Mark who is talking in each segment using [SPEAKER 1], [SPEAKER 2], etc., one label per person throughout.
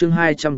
[SPEAKER 1] chương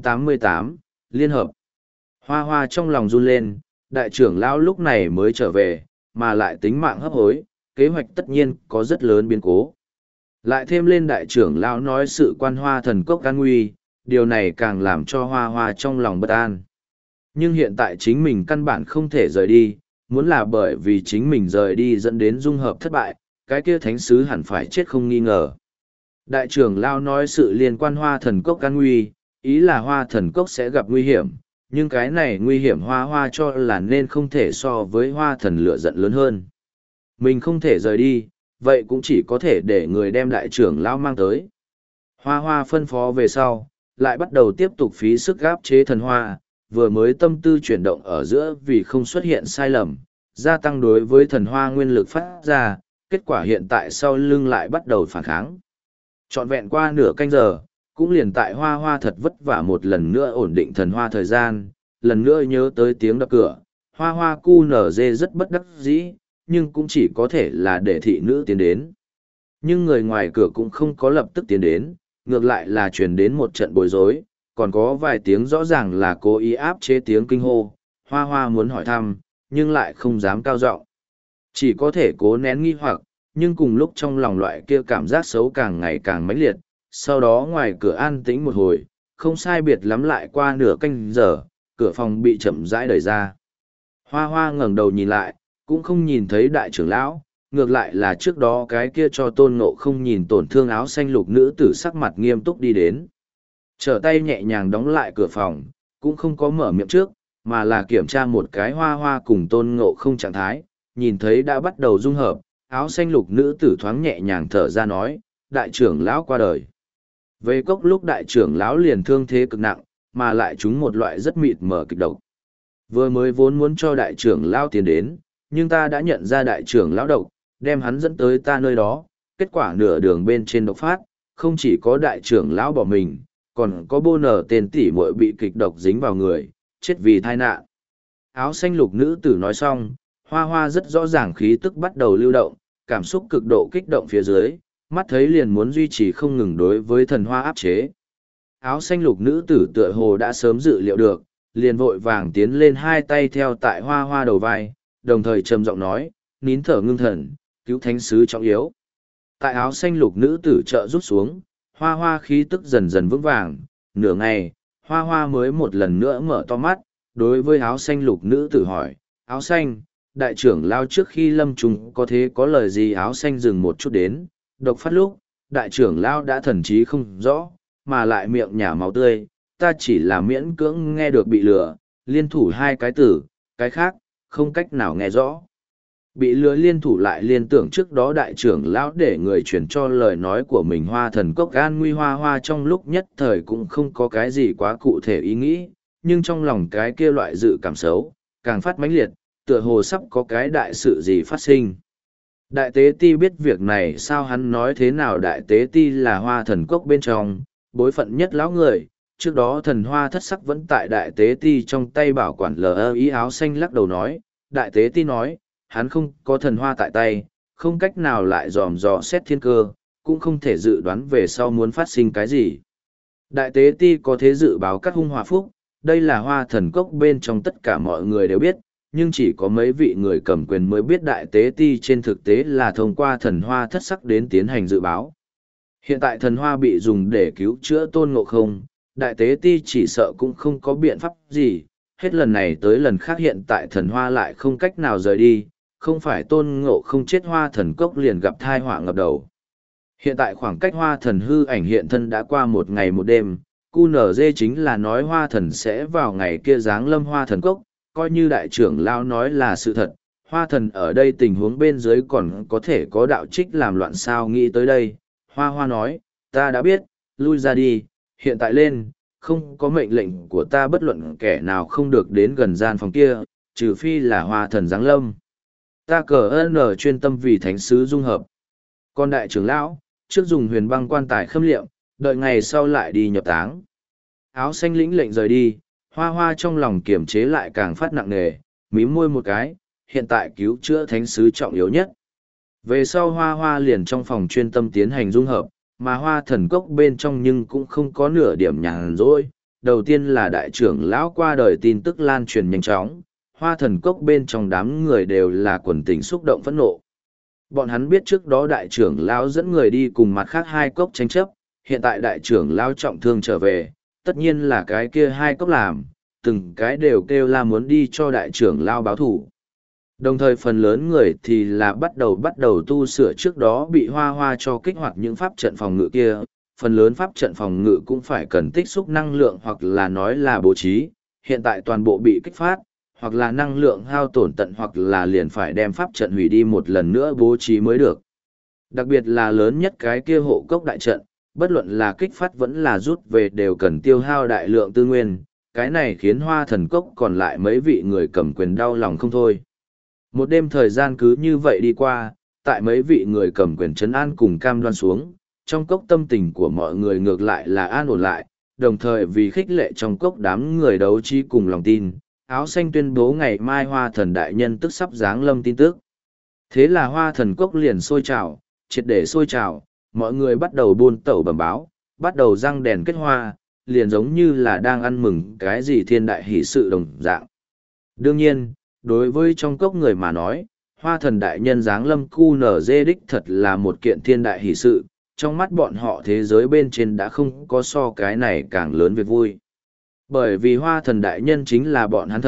[SPEAKER 1] 288, Liên Hợp. Hoa hoa trong lòng run lên, đại trưởng lão lúc này mới trở về, mà lại tính mạng hấp hối, kế hoạch tất nhiên có rất lớn biến cố. Lại thêm lên đại trưởng lão nói sự quan hoa thần cốc an nguy, điều này càng làm cho hoa hoa trong lòng bất an. Nhưng hiện tại chính mình căn bản không thể rời đi, muốn là bởi vì chính mình rời đi dẫn đến dung hợp thất bại, cái kia thánh sứ hẳn phải chết không nghi ngờ. Đại trưởng lão nói sự liên quan hoa thần cốc an nguy, ý là hoa thần cốc sẽ gặp nguy hiểm, nhưng cái này nguy hiểm hoa hoa cho là nên không thể so với hoa thần lửa giận lớn hơn. Mình không thể rời đi, vậy cũng chỉ có thể để người đem đại trưởng lão mang tới. Hoa hoa phân phó về sau, lại bắt đầu tiếp tục phí sức gáp chế thần hoa, vừa mới tâm tư chuyển động ở giữa vì không xuất hiện sai lầm, gia tăng đối với thần hoa nguyên lực phát ra, kết quả hiện tại sau lưng lại bắt đầu phản kháng. Trọn vẹn qua nửa canh giờ, cũng liền tại hoa hoa thật vất vả một lần nữa ổn định thần hoa thời gian, lần nữa nhớ tới tiếng đập cửa, hoa hoa cu nở dê rất bất đắc dĩ, nhưng cũng chỉ có thể là để thị nữ tiến đến. Nhưng người ngoài cửa cũng không có lập tức tiến đến, ngược lại là truyền đến một trận bối rối, còn có vài tiếng rõ ràng là cố ý áp chế tiếng kinh hô, hoa hoa muốn hỏi thăm, nhưng lại không dám cao giọng. Chỉ có thể cố nén nghi hoặc, nhưng cùng lúc trong lòng loại kia cảm giác xấu càng ngày càng mãnh liệt, sau đó ngoài cửa an tĩnh một hồi, không sai biệt lắm lại qua nửa canh giờ, cửa phòng bị chậm rãi đẩy ra. Hoa hoa ngẩng đầu nhìn lại, cũng không nhìn thấy đại trưởng lão, ngược lại là trước đó cái kia cho Tôn Ngộ không nhìn tổn thương áo xanh lục nữ tử sắc mặt nghiêm túc đi đến. Trở tay nhẹ nhàng đóng lại cửa phòng, cũng không có mở miệng trước, mà là kiểm tra một cái hoa hoa cùng Tôn Ngộ không trạng thái, nhìn thấy đã bắt đầu dung hợp, áo xanh lục nữ tử thoáng nhẹ nhàng thở ra nói, đại trưởng lão qua đời. Về cốc lúc đại trưởng lão liền thương thế cực nặng, mà lại trúng một loại rất mịt mờ kịch độc. Vừa mới vốn muốn cho đại trưởng lão tiến đến, nhưng ta đã nhận ra đại trưởng lão độc, đem hắn dẫn tới ta nơi đó, kết quả nửa đường bên trên độc phát, không chỉ có đại trưởng lão bỏ mình, còn có bô nở tên tỷ muội bị kịch độc dính vào người, chết vì tai nạn. Áo xanh lục nữ tử nói xong, hoa hoa rất rõ ràng khí tức bắt đầu lưu động, cảm xúc cực độ kích động phía dưới, mắt thấy liền muốn duy trì không ngừng đối với thần hoa áp chế. Áo xanh lục nữ tử tựa hồ đã sớm dự liệu được, liền vội vàng tiến lên hai tay theo tại hoa hoa đầu vai, đồng thời trầm giọng nói, nín thở ngưng thần, cứu thánh sứ trọng yếu. Tại áo xanh lục nữ tử trợ rút xuống, hoa hoa khí tức dần dần vững vàng, nửa ngày, hoa hoa mới một lần nữa mở to mắt, đối với áo xanh lục nữ tử hỏi, áo xanh, đại trưởng lao trước khi lâm trùng có thế có lời gì? Áo xanh dừng một chút đến, độc phát lúc, đại trưởng lao đã thần trí không rõ, mà lại miệng nhả máu tươi, ta chỉ là miễn cưỡng nghe được bị lừa, liên thủ hai cái tử, cái khác, không cách nào nghe rõ. Bị lừa liên thủ lại liên tưởng trước đó đại trưởng lão để người truyền cho lời nói của mình hoa thần cốc an nguy hoa hoa trong lúc nhất thời cũng không có cái gì quá cụ thể ý nghĩ, nhưng trong lòng cái kia loại dự cảm xấu, càng phát mãnh liệt, tựa hồ sắp có cái đại sự gì phát sinh. Đại tế ti biết việc này sao hắn nói thế nào đại tế ti là hoa thần cốc bên trong, bối phận nhất lão người, trước đó thần hoa thất sắc vẫn tại đại tế ti trong tay bảo quản lờ ý áo xanh lắc đầu nói, đại tế ti nói, hắn không có thần hoa tại tay, không cách nào lại dòm dò xét thiên cơ, cũng không thể dự đoán về sau muốn phát sinh cái gì. Đại tế ti có thế dự báo cắt hung hòa phúc, đây là hoa thần cốc bên trong tất cả mọi người đều biết, nhưng chỉ có mấy vị người cầm quyền mới biết đại tế ti trên thực tế là thông qua thần hoa thất sắc đến tiến hành dự báo. Hiện tại thần hoa bị dùng để cứu chữa Tôn Ngộ không, đại tế ti chỉ sợ cũng không có biện pháp gì, hết lần này tới lần khác hiện tại thần hoa lại không cách nào rời đi, không phải Tôn Ngộ không chết hoa thần cốc liền gặp thai họa ngập đầu. Hiện tại khoảng cách hoa thần hư ảnh hiện thân đã qua một ngày một đêm, QNZ chính là nói hoa thần sẽ vào ngày kia giáng lâm hoa thần cốc, coi như đại trưởng lao nói là sự thật, hoa thần ở đây tình huống bên dưới còn có thể có đạo trích làm loạn sao nghĩ tới đây. Hoa hoa nói, ta đã biết, lui ra đi, hiện tại lên, không có mệnh lệnh của ta bất luận kẻ nào không được đến gần gian phòng kia, trừ phi là hoa thần giáng lâm. Ta cờ ơn chuyên tâm vì thánh sứ dung hợp. Còn đại trưởng lão, trước dùng huyền băng quan tài khâm liệm, đợi ngày sau lại đi nhập táng. Áo xanh lĩnh lệnh rời đi, hoa hoa trong lòng kiềm chế lại càng phát nặng nề, mím môi một cái, hiện tại cứu chữa thánh sứ trọng yếu nhất. Về sau hoa hoa liền trong phòng chuyên tâm tiến hành dung hợp, mà hoa thần cốc bên trong nhưng cũng không có nửa điểm nhàn rỗi. Đầu tiên là đại trưởng lão qua đời tin tức lan truyền nhanh chóng, hoa thần cốc bên trong đám người đều là quần tình xúc động phẫn nộ. Bọn hắn biết trước đó đại trưởng lão dẫn người đi cùng mặt khác hai cốc tranh chấp, hiện tại đại trưởng lão trọng thương trở về, tất nhiên là cái kia hai cốc làm, từng cái đều kêu la muốn đi cho đại trưởng lão báo thủ. Đồng thời phần lớn người thì là bắt đầu tu sửa trước đó bị hoa hoa cho kích hoạt những pháp trận phòng ngự kia, phần lớn pháp trận phòng ngự cũng phải cần tích xúc năng lượng hoặc là nói là bố trí, hiện tại toàn bộ bị kích phát, hoặc là năng lượng hao tổn tận hoặc là liền phải đem pháp trận hủy đi một lần nữa bố trí mới được. Đặc biệt là lớn nhất cái kia hộ cốc đại trận, bất luận là kích phát vẫn là rút về đều cần tiêu hao đại lượng tư nguyên, cái này khiến hoa thần cốc còn lại mấy vị người cầm quyền đau lòng không thôi. Một đêm thời gian cứ như vậy đi qua, tại mấy vị người cầm quyền trấn an cùng cam đoan xuống, trong cốc tâm tình của mọi người ngược lại là an ổn lại, đồng thời vì khích lệ trong cốc đám người đấu trí cùng lòng tin, áo xanh tuyên bố ngày mai hoa thần đại nhân tức sắp giáng lâm tin tức. Thế là hoa thần cốc liền sôi trào, triệt để sôi trào, mọi người bắt đầu buôn tẩu bẩm báo, bắt đầu răng đèn kết hoa, liền giống như là đang ăn mừng cái gì thiên đại hỷ sự đồng dạng. Đương nhiên, đối với trong cốc người mà nói, hoa thần đại nhân giáng lâm QNZ đích thật là một kiện thiên đại hỷ sự, trong mắt bọn họ thế giới bên trên đã không có so cái này càng lớn việc vui. Bởi vì hoa thần đại nhân chính là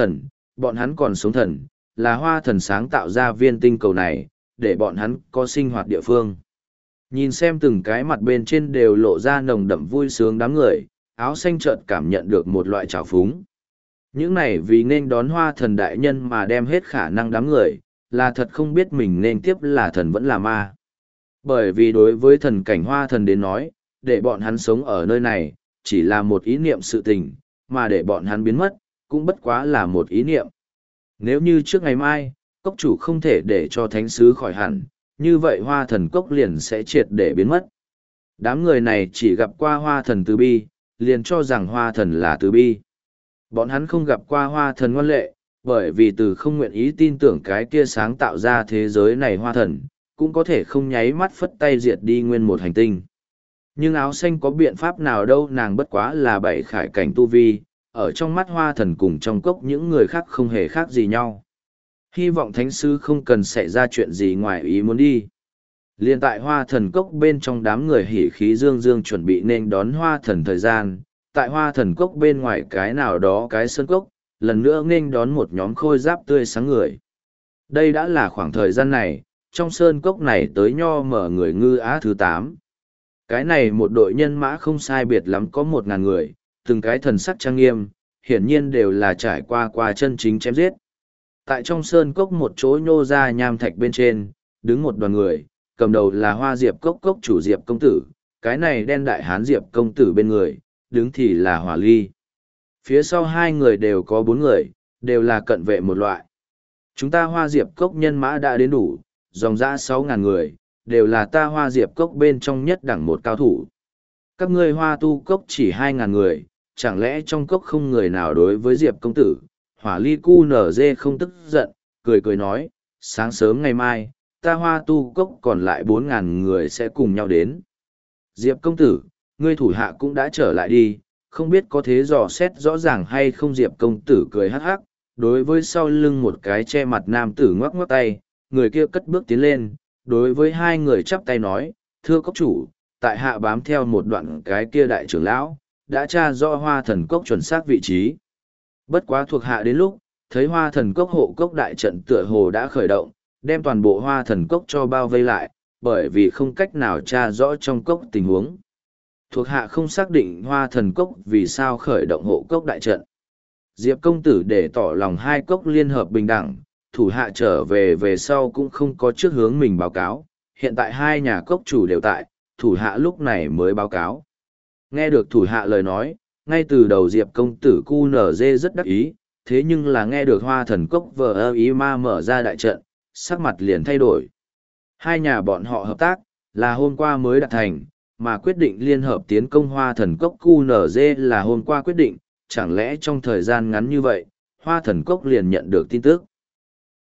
[SPEAKER 1] bọn hắn còn sống thần, là hoa thần sáng tạo ra viên tinh cầu này, để bọn hắn có sinh hoạt địa phương. Nhìn xem từng cái mặt bên trên đều lộ ra nồng đậm vui sướng đám người, áo xanh chợt cảm nhận được một loại trào phúng. Những này vì nên đón hoa thần đại nhân mà đem hết khả năng đám người, là thật không biết mình nên tiếp là thần vẫn là ma. Bởi vì đối với thần cảnh hoa thần đến nói, để bọn hắn sống ở nơi này, chỉ là một ý niệm sự tình, mà để bọn hắn biến mất, cũng bất quá là một ý niệm. Nếu như trước ngày mai, cốc chủ không thể để cho thánh sứ khỏi hẳn, như vậy hoa thần cốc liền sẽ triệt để biến mất. Đám người này chỉ gặp qua hoa thần từ bi, liền cho rằng hoa thần là từ bi. Bọn hắn không gặp qua hoa thần ngoan lệ, bởi vì từ không nguyện ý tin tưởng cái kia sáng tạo ra thế giới này hoa thần, cũng có thể không nháy mắt phất tay diệt đi nguyên một hành tinh. Nhưng áo xanh có biện pháp nào đâu, nàng bất quá là bảy khải cảnh tu vi, ở trong mắt hoa thần cùng trong cốc những người khác không hề khác gì nhau. Hy vọng thánh sư không cần xảy ra chuyện gì ngoài ý muốn đi. Liên tại hoa thần cốc bên trong đám người hỉ khí dương dương chuẩn bị nên đón hoa thần thời gian, tại hoa thần cốc bên ngoài cái nào đó cái sơn cốc, lần nữa nên đón một nhóm khôi giáp tươi sáng người. Đây đã là khoảng thời gian này, trong sơn cốc này tới nho mở người ngư á thứ 8. Cái này một đội nhân mã không sai biệt lắm có 1.000 người, từng cái thần sắc trang nghiêm, hiển nhiên đều là trải qua chân chính chém giết. Tại trong sơn cốc một chỗ nhô ra nham thạch bên trên, đứng một đoàn người, cầm đầu là hoa diệp cốc cốc chủ diệp công tử, cái này đen đại hán diệp công tử bên người, đứng thì là hỏa ly. Phía sau hai người đều có 4 người, đều là cận vệ một loại. Chúng ta hoa diệp cốc nhân mã đã đến đủ, dòng dã 6.000 người, đều là ta hoa diệp cốc bên trong nhất đẳng một cao thủ. Các ngươi hoa tu cốc chỉ 2.000 người, chẳng lẽ trong cốc không người nào đối với diệp công tử? Hỏa ly cu nở dê không tức giận, cười nói, sáng sớm ngày mai, ta hoa tu cốc còn lại 4.000 người sẽ cùng nhau đến. Diệp công tử, ngươi thủ hạ cũng đã trở lại đi, không biết có thế dò xét rõ ràng hay không. Diệp công tử cười hắc hắc, đối với sau lưng một cái che mặt nam tử ngoắc ngoắc tay, người kia cất bước tiến lên, đối với hai người chắp tay nói, thưa cốc chủ, tại hạ bám theo một đoạn cái kia đại trưởng lão, đã tra rõ hoa thần cốc chuẩn xác vị trí. Bất quá thuộc hạ đến lúc, thấy hoa thần cốc hộ cốc đại trận tựa hồ đã khởi động, đem toàn bộ hoa thần cốc cho bao vây lại, bởi vì không cách nào tra rõ trong cốc tình huống. Thuộc hạ không xác định hoa thần cốc vì sao khởi động hộ cốc đại trận. Diệp công tử để tỏ lòng hai cốc liên hợp bình đẳng, thủ hạ trở về sau cũng không có trước hướng mình báo cáo, hiện tại hai nhà cốc chủ đều tại, thủ hạ lúc này mới báo cáo. Nghe được thủ hạ lời nói, ngay từ đầu Diệp công tử QNZ rất đắc ý, thế nhưng là nghe được hoa thần cốc vờ ý ma mở ra đại trận, sắc mặt liền thay đổi. Hai nhà bọn họ hợp tác, là hôm qua mới đạt thành, mà quyết định liên hợp tiến công hoa thần cốc QNZ là hôm qua quyết định, chẳng lẽ trong thời gian ngắn như vậy, hoa thần cốc liền nhận được tin tức.